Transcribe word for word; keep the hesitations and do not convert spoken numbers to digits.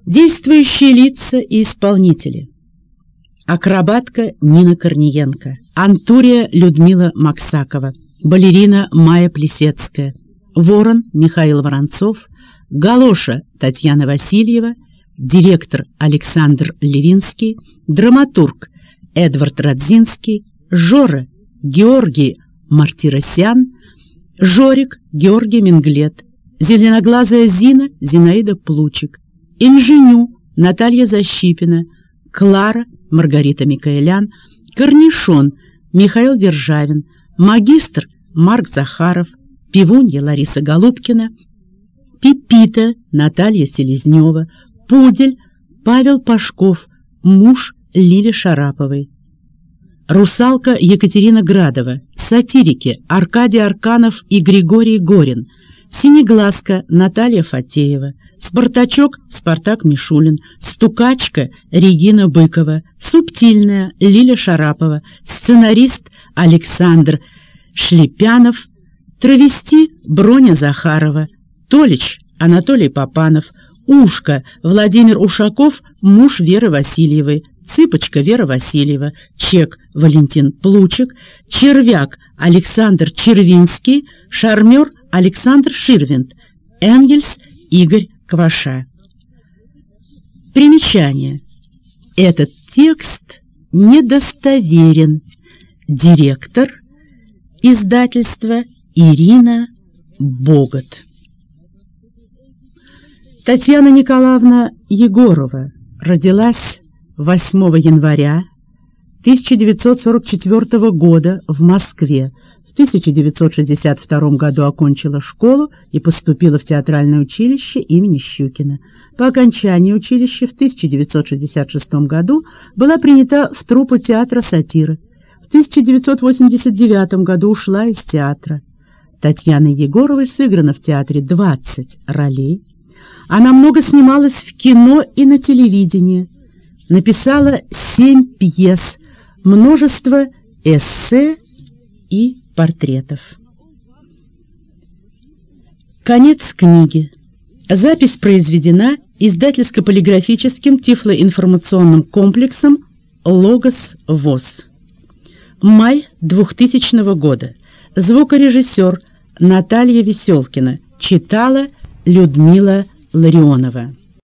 Действующие лица и исполнители. Акробатка Нина Корниенко, антурия Людмила Максакова, балерина Майя Плесецкая, ворон Михаил Воронцов, галоша Татьяна Васильева, директор Александр Левинский, драматург Эдвард Радзинский, Жора Георгий Мартиросян, Жорик Георгий Менглет, зеленоглазая Зина Зинаида Плучик, инженю Наталья Защипина, Клара Маргарита Микаэлян, корнишон Михаил Державин, магистр Марк Захаров, пивунья Лариса Голубкина, Пипита Наталья Селезнева, пудель Павел Пашков, муж Лили Шараповой, русалка Екатерина Градова, сатирики Аркадий Арканов и Григорий Горин, синеглазка Наталья Фатеева, Спартачок Спартак Мишулин, стукачка Регина Быкова, субтильная Лиля Шарапова, сценарист Александр Шлепянов, травести Броня Захарова, Толич Анатолий Попанов, Ушка Владимир Ушаков, муж Веры Васильевой, Цыпочка Вера Васильева, Чек Валентин Плучик, Червяк Александр Червинский, Шармер Александр Ширвинд, Энгельс Игорь Кваша. Примечание. Этот текст недостоверен. Директор издательства Ирина Богот. Татьяна Николаевна Егорова родилась восьмого января тысяча девятьсот сорок четвёртого года в Москве. В тысяча девятьсот шестьдесят втором году окончила школу и поступила в театральное училище имени Щукина. По окончании училища в тысяча девятьсот шестьдесят шестом году была принята в труппу театра «Сатира». В тысяча девятьсот восемьдесят девятом году ушла из театра. Татьяной Егоровой сыграно в театре двадцать ролей. Она много снималась в кино и на телевидении. Написала семь пьес, множество эссе и портретов. Конец книги. Запись произведена издательско-полиграфическим тифлоинформационным комплексом «Логос ВОС». Май двухтысячного года. Звукорежиссер Наталья Веселкина. Читала Людмила Ларионова.